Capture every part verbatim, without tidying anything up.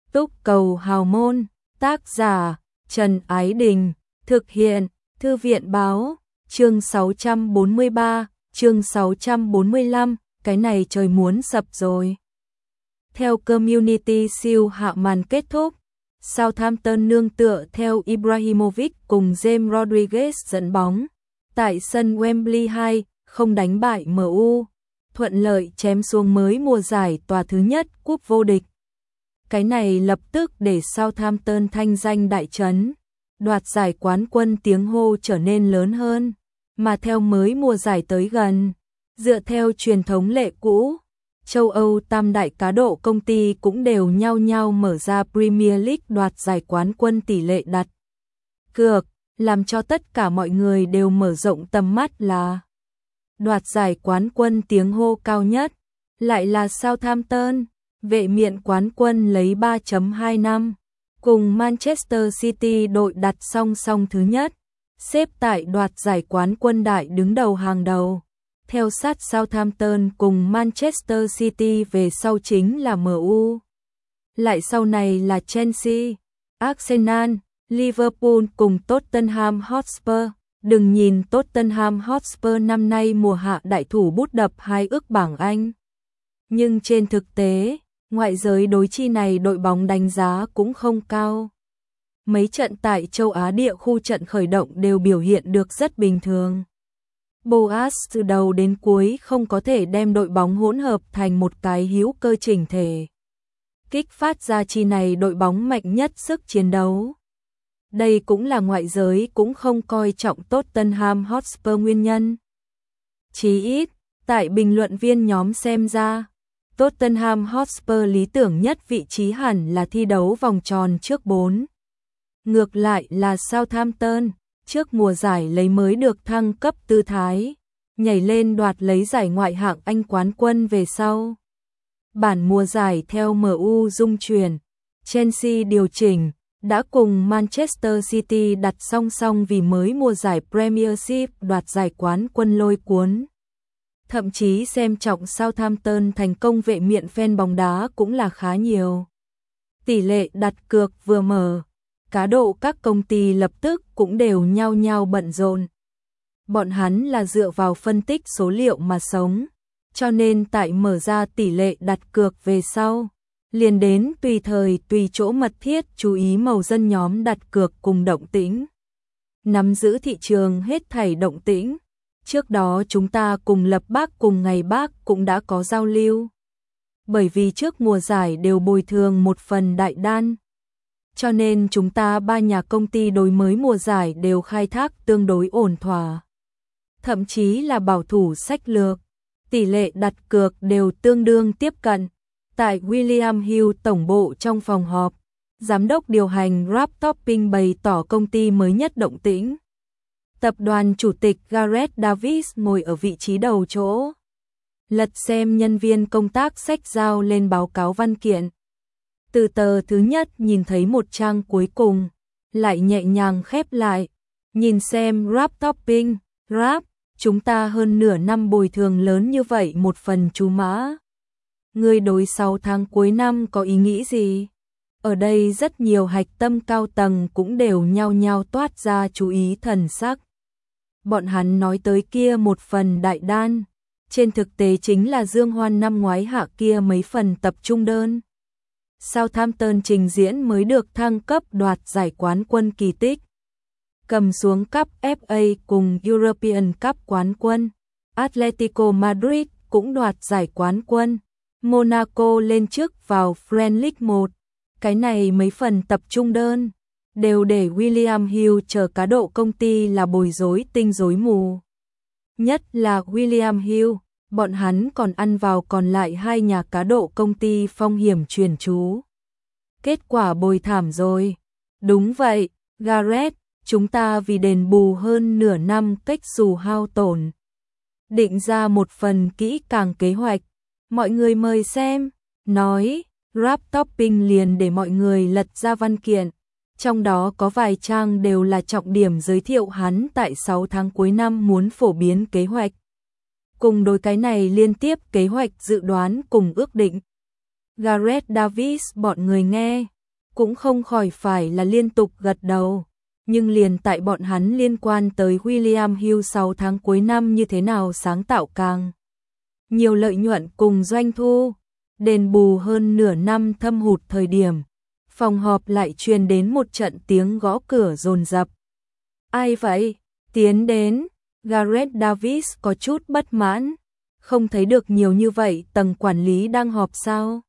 Túc Cầu Hào Môn, tác giả Trần Ái Đình, thực hiện Thư viện Báo, chương sáu trăm bốn mươi ba, chương sáu trăm bốn mươi lăm, cái này trời muốn sập rồi. Theo Community Shield hạ màn kết thúc, Southampton nương tựa theo Ibrahimovic cùng James Rodriguez dẫn bóng tại sân Wembley hai, không đánh bại em u, thuận lợi chém xuống mới mùa giải tòa thứ nhất cúp vô địch. Cái này lập tức để Southampton thanh danh đại chấn, đoạt giải quán quân tiếng hô trở nên lớn hơn, mà theo mới mùa giải tới gần, dựa theo truyền thống lệ cũ, châu Âu tam đại cá độ công ty cũng đều nhau nhau mở ra Premier League đoạt giải quán quân tỷ lệ đặt cược, làm cho tất cả mọi người đều mở rộng tầm mắt là đoạt giải quán quân tiếng hô cao nhất, lại là Southampton, vệ miện quán quân lấy ba phẩy hai năm, cùng Manchester City đội đặt song song thứ nhất, xếp tại đoạt giải quán quân đại đứng đầu hàng đầu. Theo sát Southampton cùng Manchester City về sau chính là em u. Lại sau này là Chelsea, Arsenal, Liverpool cùng Tottenham Hotspur. Đừng nhìn Tottenham Hotspur năm nay mùa hạ đại thủ bút đập hai ức bảng Anh. Nhưng trên thực tế, ngoại giới đối chi này đội bóng đánh giá cũng không cao. Mấy trận tại châu Á địa khu trận khởi động đều biểu hiện được rất bình thường. Boas từ đầu đến cuối không có thể đem đội bóng hỗn hợp thành một cái hữu cơ chỉnh thể, kích phát ra chi này đội bóng mạnh nhất sức chiến đấu. Đây cũng là ngoại giới cũng không coi trọng Tottenham Hotspur nguyên nhân. Chí ít, tại bình luận viên nhóm xem ra, Tottenham Hotspur lý tưởng nhất vị trí hẳn là thi đấu vòng tròn trước bốn. Ngược lại là Southampton, trước mùa giải lấy mới được thăng cấp tư thái, nhảy lên đoạt lấy giải ngoại hạng Anh quán quân về sau. Bản mùa giải theo em u dung chuyển, Chelsea điều chỉnh, đã cùng Manchester City đặt song song vì mới mùa giải Premiership đoạt giải quán quân lôi cuốn. Thậm chí xem trọng Southampton thành công vệ miện fan bóng đá cũng là khá nhiều. Tỷ lệ đặt cược vừa mở, cá độ các công ty lập tức cũng đều nhau nhau bận rộn. Bọn hắn là dựa vào phân tích số liệu mà sống, cho nên tại mở ra tỷ lệ đặt cược về sau, liền đến tùy thời tùy chỗ mật thiết chú ý màu dân nhóm đặt cược cùng động tĩnh. Nắm giữ thị trường hết thảy động tĩnh. Trước đó chúng ta cùng Lập Bác cùng Ngày Bác cũng đã có giao lưu. Bởi vì trước mùa giải đều bồi thường một phần đại đan, cho nên chúng ta ba nhà công ty đối mới mùa giải đều khai thác tương đối ổn thỏa. Thậm chí là bảo thủ sách lược, tỷ lệ đặt cược đều tương đương tiếp cận. Tại William Hill tổng bộ trong phòng họp, giám đốc điều hành Rob Topping bày tỏ công ty mới nhất động tĩnh. Tập đoàn chủ tịch Gareth Davis ngồi ở vị trí đầu chỗ, lật xem nhân viên công tác xách dao lên báo cáo văn kiện. Từ tờ thứ nhất nhìn thấy một trang cuối cùng, lại nhẹ nhàng khép lại, nhìn xem Rob Topping, Rob, chúng ta hơn nửa năm bồi thường lớn như vậy một phần chú mã. Người đối sáu tháng cuối năm có ý nghĩ gì? Ở đây rất nhiều hạch tâm cao tầng cũng đều nhau nhau toát ra chú ý thần sắc. Bọn hắn nói tới kia một phần đại đan, trên thực tế chính là dương hoan năm ngoái hạ kia mấy phần tập trung đơn. Southampton trình diễn mới được thăng cấp đoạt giải quán quân kỳ tích, cầm xuống cúp ép a cùng European Cup quán quân. Atletico Madrid cũng đoạt giải quán quân. Monaco lên trước vào Premier League một. Cái này mấy phần tập trung đơn đều để William Hill chờ cá độ công ty là bối rối tinh rối mù. Nhất là William Hill, bọn hắn còn ăn vào còn lại hai nhà cá độ công ty phong hiểm truyền chú. Kết quả bồi thảm rồi. Đúng vậy, Gareth, chúng ta vì đền bù hơn nửa năm cách xù hao tổn, định ra một phần kỹ càng kế hoạch. Mọi người mời xem, nói, Rob Topping liền để mọi người lật ra văn kiện. Trong đó có vài trang đều là trọng điểm giới thiệu hắn tại sáu tháng cuối năm muốn phổ biến kế hoạch. Cùng đối cái này liên tiếp kế hoạch dự đoán cùng ước định. Gareth Davis bọn người nghe, cũng không khỏi phải là liên tục gật đầu. Nhưng liền tại bọn hắn liên quan tới William Hill sáu tháng cuối năm như thế nào sáng tạo càng nhiều lợi nhuận cùng doanh thu, đền bù hơn nửa năm thâm hụt thời điểm, phòng họp lại truyền đến một trận tiếng gõ cửa dồn dập. Ai vậy? Tiến đến. Gareth Davis có chút bất mãn. Không thấy được nhiều như vậy, tầng quản lý đang họp sao?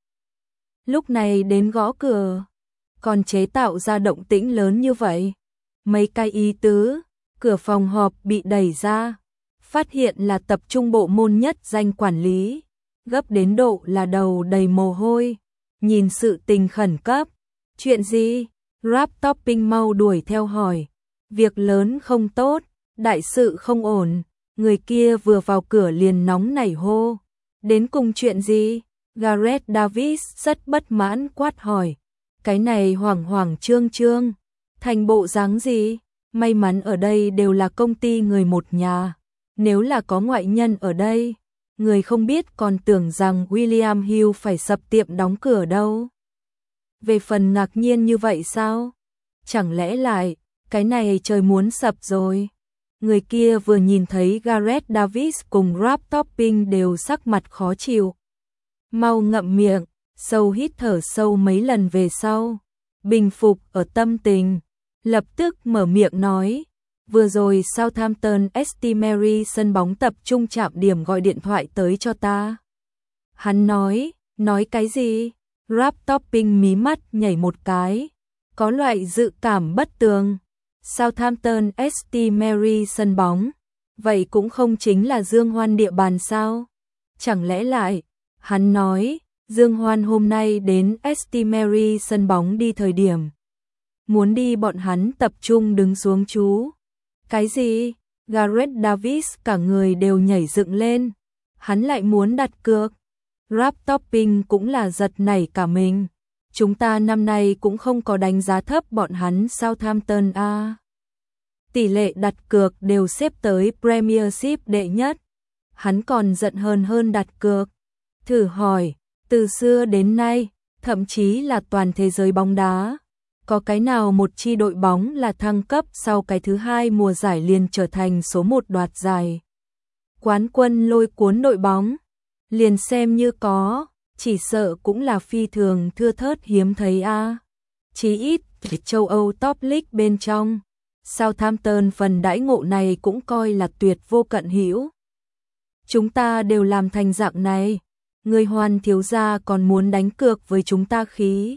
Lúc này đến gõ cửa, còn chế tạo ra động tĩnh lớn như vậy. Mấy cái ý tứ, cửa phòng họp bị đẩy ra, phát hiện là tập trung bộ môn nhất danh quản lý, gấp đến độ là đầu đầy mồ hôi, nhìn sự tình khẩn cấp. Chuyện gì? Rap Topping mau đuổi theo hỏi. Việc lớn không tốt, đại sự không ổn. Người kia vừa vào cửa liền nóng nảy hô. Đến cùng chuyện gì? Gareth Davis rất bất mãn quát hỏi. Cái này hoảng hoảng trương trương, thành bộ dáng gì? May mắn ở đây đều là công ty người một nhà. Nếu là có ngoại nhân ở đây, người không biết còn tưởng rằng William Hill phải sập tiệm đóng cửa đâu. Về phần ngạc nhiên như vậy sao? Chẳng lẽ lại, cái này trời muốn sập rồi? Người kia vừa nhìn thấy Gareth Davis cùng Rap Topping đều sắc mặt khó chịu. Mau ngậm miệng, sâu hít thở sâu mấy lần về sau. Bình phục ở tâm tình, lập tức mở miệng nói. Vừa rồi Southampton St Mary sân bóng tập trung trạm điểm gọi điện thoại tới cho ta. Hắn nói, nói cái gì? Rap Topping mí mắt nhảy một cái, có loại dự cảm bất tường. Southampton St Mary sân bóng, vậy cũng không chính là Dương Hoan địa bàn sao? Chẳng lẽ lại, hắn nói, Dương Hoan hôm nay đến St Mary sân bóng đi thời điểm. Muốn đi bọn hắn tập trung đứng xuống chú. Cái gì? Gareth Davis cả người đều nhảy dựng lên. Hắn lại muốn đặt cược. Rap Topping cũng là giật nảy cả mình. Chúng ta năm nay cũng không có đánh giá thấp bọn hắn Southampton a. Tỷ lệ đặt cược đều xếp tới Premiership đệ nhất. Hắn còn giận hơn hơn đặt cược. Thử hỏi, từ xưa đến nay, thậm chí là toàn thế giới bóng đá, có cái nào một chi đội bóng là thăng cấp sau cái thứ hai mùa giải liền trở thành số một đoạt giải quán quân lôi cuốn đội bóng? Liền xem như có, chỉ sợ cũng là phi thường thưa thớt hiếm thấy a. À. Chí ít, châu Âu Top League bên trong, Southampton phần đãi ngộ này cũng coi là tuyệt vô cận hữu. Chúng ta đều làm thành dạng này, người Hoan thiếu gia còn muốn đánh cược với chúng ta khí.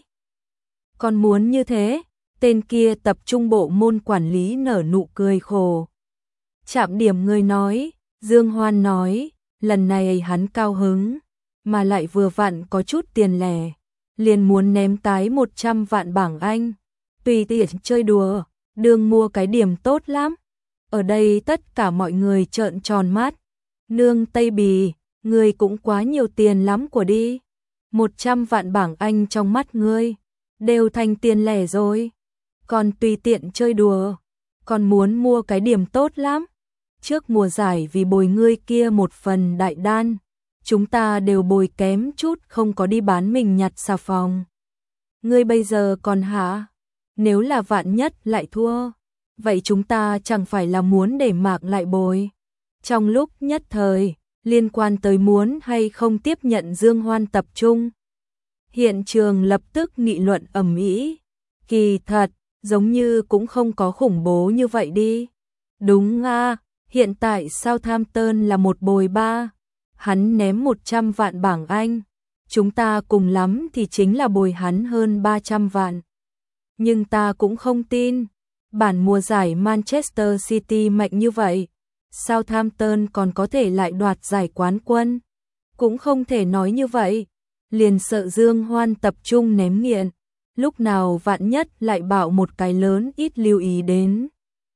Còn muốn như thế, tên kia tập trung bộ môn quản lý nở nụ cười khổ. Chạm điểm người nói, Dương Hoan nói, lần này hắn cao hứng, mà lại vừa vặn có chút tiền lẻ, liền muốn ném tái một trăm vạn bảng Anh. Tùy tiện chơi đùa, đương mua cái điểm tốt lắm. Ở đây tất cả mọi người trợn tròn mắt. Nương Tây Bì, ngươi cũng quá nhiều tiền lắm của đi. một trăm vạn bảng Anh trong mắt ngươi, đều thành tiền lẻ rồi. Còn tùy tiện chơi đùa, còn muốn mua cái điểm tốt lắm. Trước mùa giải vì bồi ngươi kia một phần đại đan, chúng ta đều bồi kém chút không có đi bán mình nhặt xà phòng. Ngươi bây giờ còn hả? Nếu là vạn nhất lại thua, vậy chúng ta chẳng phải là muốn để mạc lại bồi. Trong lúc nhất thời, liên quan tới muốn hay không tiếp nhận Dương Hoan tập trung, hiện trường lập tức nghị luận ầm ĩ. Kỳ thật, giống như cũng không có khủng bố như vậy đi. Đúng à, hiện tại Southampton là một bồi ba, hắn ném một trăm vạn bảng Anh, chúng ta cùng lắm thì chính là bồi hắn hơn ba trăm vạn. Nhưng ta cũng không tin, bản mùa giải Manchester City mạnh như vậy, Southampton còn có thể lại đoạt giải quán quân. Cũng không thể nói như vậy, liền sợ Dương Hoan tập trung ném nghiện, lúc nào vạn nhất lại bạo một cái lớn ít lưu ý đến.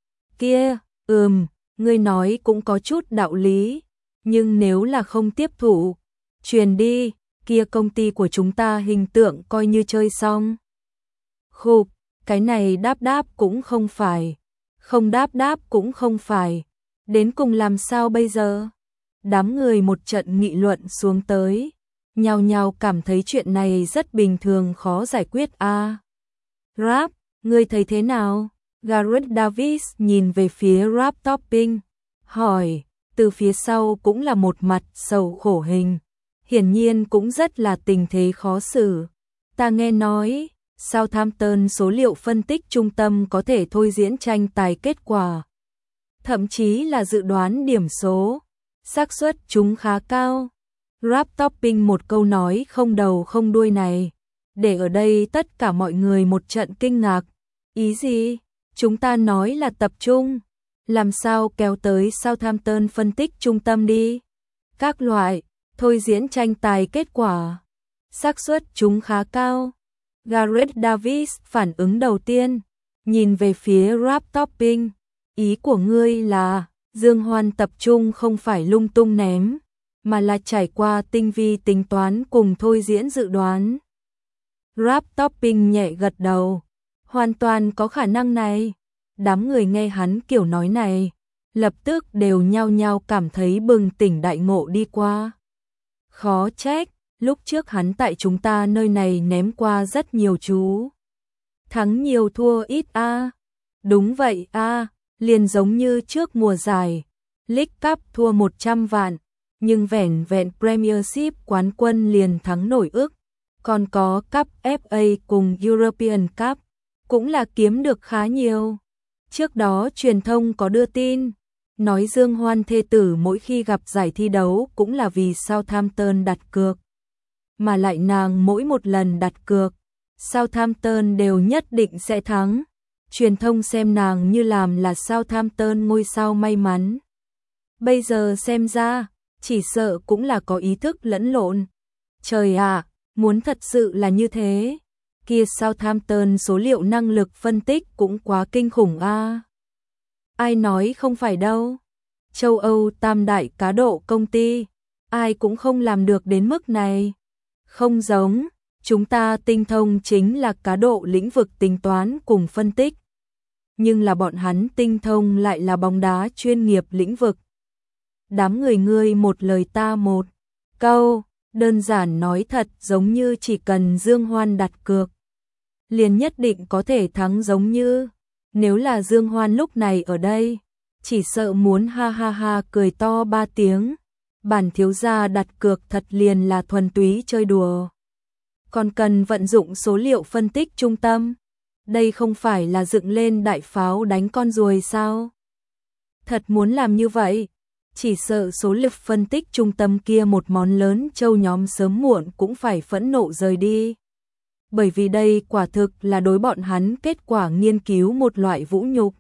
Kia, ừm, ngươi nói cũng có chút đạo lý, nhưng nếu là không tiếp thủ, truyền đi, kia công ty của chúng ta hình tượng coi như chơi xong. Khục, cái này đáp đáp cũng không phải, không đáp đáp cũng không phải, đến cùng làm sao bây giờ? Đám người một trận nghị luận xuống tới, nhao nhao cảm thấy chuyện này rất bình thường khó giải quyết a. À. Rap, ngươi thấy thế nào? Gareth Davis nhìn về phía Rap Topping, hỏi, từ phía sau cũng là một mặt sầu khổ hình. Hiển nhiên cũng rất là tình thế khó xử. Ta nghe nói, Southampton số liệu phân tích trung tâm có thể thôi diễn tranh tài kết quả. Thậm chí là dự đoán điểm số. Xác suất chúng khá cao. Rap Topping một câu nói không đầu không đuôi này. Để ở đây tất cả mọi người một trận kinh ngạc. Ý gì? Chúng ta nói là tập trung. Làm sao kéo tới Southampton phân tích trung tâm đi? Các loại, thôi diễn tranh tài kết quả. Xác suất chúng khá cao. Gareth Davis phản ứng đầu tiên, nhìn về phía Rap Topping. Ý của ngươi là, Dương Hoan tập trung không phải lung tung ném, mà là trải qua tinh vi tính toán cùng thôi diễn dự đoán. Rap Topping nhẹ gật đầu, hoàn toàn có khả năng này. Đám người nghe hắn kiểu nói này, lập tức đều nhao nhao cảm thấy bừng tỉnh đại ngộ đi qua. Khó trách, lúc trước hắn tại chúng ta nơi này ném qua rất nhiều chú. Thắng nhiều thua ít a. À. Đúng vậy a, à, liền giống như trước mùa giải, League Cup thua một trăm vạn, nhưng vẻn vẹn Premiership quán quân liền thắng nổi ức. Còn có Cup ép a cùng European Cup, cũng là kiếm được khá nhiều. Trước đó truyền thông có đưa tin, nói Dương Hoan thê tử mỗi khi gặp giải thi đấu cũng là vì Southampton đặt cược. Mà lại nàng mỗi một lần đặt cược, Southampton đều nhất định sẽ thắng. Truyền thông xem nàng như làm là Southampton ngôi sao may mắn. Bây giờ xem ra, chỉ sợ cũng là có ý thức lẫn lộn. Trời ạ, muốn thật sự là như thế. Kia Southampton số liệu năng lực phân tích cũng quá kinh khủng a. À. Ai nói không phải đâu. Châu Âu tam đại cá độ công ty, ai cũng không làm được đến mức này. Không giống, chúng ta tinh thông chính là cá độ lĩnh vực tính toán cùng phân tích. Nhưng là bọn hắn tinh thông lại là bóng đá chuyên nghiệp lĩnh vực. Đám người ngươi một lời ta một câu, đơn giản nói thật giống như chỉ cần Dương Hoan đặt cược, liền nhất định có thể thắng giống như. Nếu là Dương Hoan lúc này ở đây, chỉ sợ muốn ha ha ha cười to ba tiếng. Bản thiếu gia đặt cược thật liền là thuần túy chơi đùa. Còn cần vận dụng số liệu phân tích trung tâm. Đây không phải là dựng lên đại pháo đánh con ruồi sao? Thật muốn làm như vậy, chỉ sợ số liệu phân tích trung tâm kia một món lớn châu nhóm sớm muộn cũng phải phẫn nộ rời đi. Bởi vì đây quả thực là đối bọn hắn kết quả nghiên cứu một loại vũ nhục.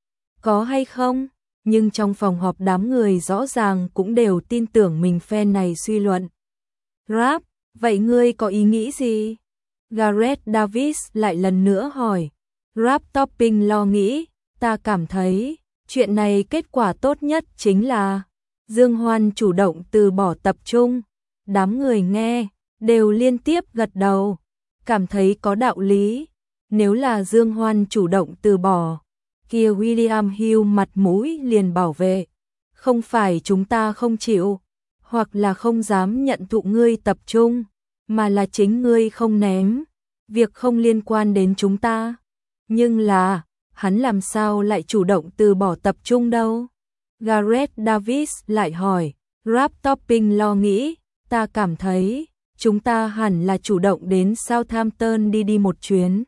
Có hay không? Nhưng trong phòng họp đám người rõ ràng cũng đều tin tưởng mình phe này suy luận. Rap, vậy ngươi có ý nghĩ gì? Gareth Davis lại lần nữa hỏi. Rap Topping lo nghĩ, ta cảm thấy, chuyện này kết quả tốt nhất chính là Dương Hoan chủ động từ bỏ tập trung. Đám người nghe, đều liên tiếp gật đầu, cảm thấy có đạo lý. Nếu là Dương Hoan chủ động từ bỏ, kia William Hill mặt mũi liền bảo vệ. Không phải chúng ta không chịu, hoặc là không dám nhận thụ ngươi tập trung, mà là chính ngươi không ném. Việc không liên quan đến chúng ta. Nhưng là, hắn làm sao lại chủ động từ bỏ tập trung đâu? Gareth Davis lại hỏi. Rap Topping lo nghĩ, ta cảm thấy, chúng ta hẳn là chủ động đến Southampton đi đi một chuyến.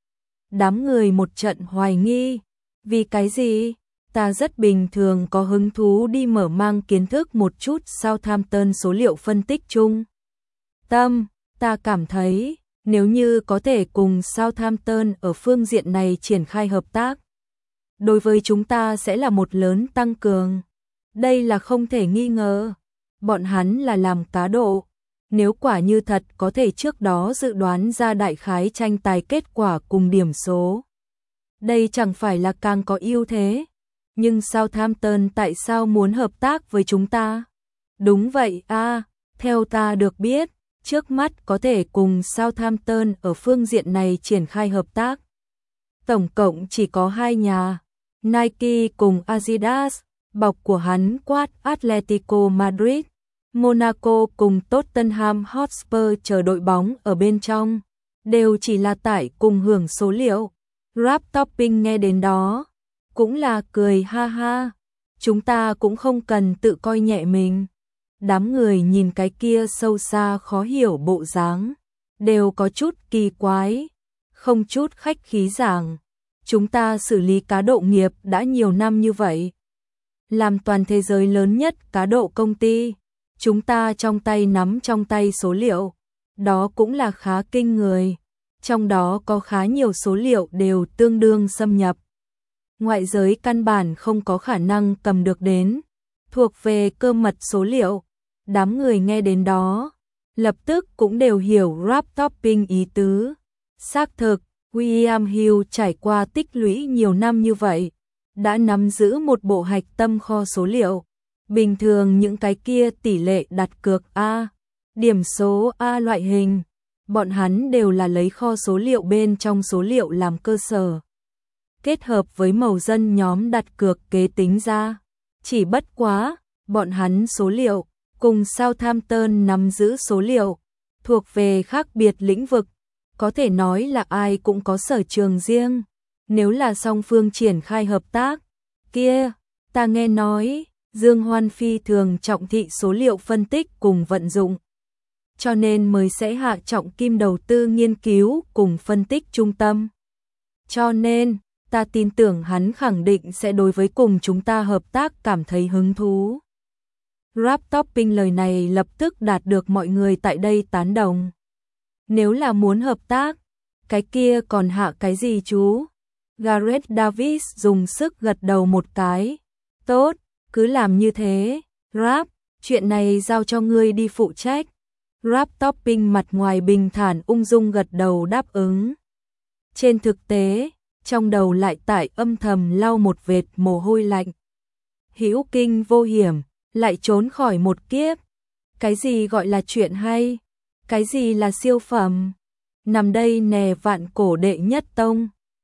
Đám người một trận hoài nghi. Vì cái gì? Ta rất bình thường có hứng thú đi mở mang kiến thức một chút Southampton số liệu phân tích chung. Tâm, ta cảm thấy, nếu như có thể cùng Southampton ở phương diện này triển khai hợp tác, đối với chúng ta sẽ là một lớn tăng cường. Đây là không thể nghi ngờ. Bọn hắn là làm cá độ. Nếu quả như thật có thể trước đó dự đoán ra đại khái tranh tài kết quả cùng điểm số, đây chẳng phải là càng có ưu thế. Nhưng Southampton tại sao muốn hợp tác với chúng ta? Đúng vậy a, à, theo ta được biết, trước mắt có thể cùng Southampton ở phương diện này triển khai hợp tác. Tổng cộng chỉ có hai nhà, Nike cùng Adidas, bọc của hắn quát Atletico Madrid, Monaco cùng Tottenham Hotspur chờ đội bóng ở bên trong. đều chỉ là tải cùng hưởng số liệu. Wrap Topping nghe đến đó, cũng là cười ha ha. Chúng ta cũng không cần tự coi nhẹ mình. Đám người nhìn cái kia sâu xa khó hiểu bộ dáng, đều có chút kỳ quái, không chút khách khí giảng. Chúng ta xử lý cá độ nghiệp đã nhiều năm như vậy. Làm toàn thế giới lớn nhất cá độ công ty, chúng ta trong tay nắm trong tay số liệu, đó cũng là khá kinh người. Trong đó có khá nhiều số liệu đều tương đương xâm nhập. Ngoại giới căn bản không có khả năng cầm được đến, thuộc về cơ mật số liệu. Đám người nghe đến đó, lập tức cũng đều hiểu Wrap Topping ý tứ. Xác thực, William Hill trải qua tích lũy nhiều năm như vậy, đã nắm giữ một bộ hạch tâm kho số liệu. Bình thường những cái kia tỷ lệ đặt cược A, điểm số A loại hình, bọn hắn đều là lấy kho số liệu bên trong số liệu làm cơ sở, kết hợp với màu dân nhóm đặt cược kế tính ra. Chỉ bất quá, bọn hắn số liệu cùng Southampton nắm giữ số liệu thuộc về khác biệt lĩnh vực, có thể nói là ai cũng có sở trường riêng. Nếu là song phương triển khai hợp tác, kia, ta nghe nói, Dương Hoan phi thường trọng thị số liệu phân tích cùng vận dụng, cho nên mới sẽ hạ trọng kim đầu tư nghiên cứu cùng phân tích trung tâm. Cho nên, ta tin tưởng hắn khẳng định sẽ đối với cùng chúng ta hợp tác cảm thấy hứng thú. Wrap Topping lời này lập tức đạt được mọi người tại đây tán đồng. Nếu là muốn hợp tác, cái kia còn hạ cái gì chú? Gareth Davis dùng sức gật đầu một cái. Tốt, cứ làm như thế. Wrap, chuyện này giao cho ngươi đi phụ trách. Wrap Topping mặt ngoài bình thản ung dung gật đầu đáp ứng. Trên thực tế, trong đầu lại tại âm thầm lau một vệt mồ hôi lạnh. Hữu kinh vô hiểm, lại trốn khỏi một kiếp. Cái gì gọi là chuyện hay? Cái gì là siêu phẩm? Nằm đây nè vạn cổ đệ nhất tông.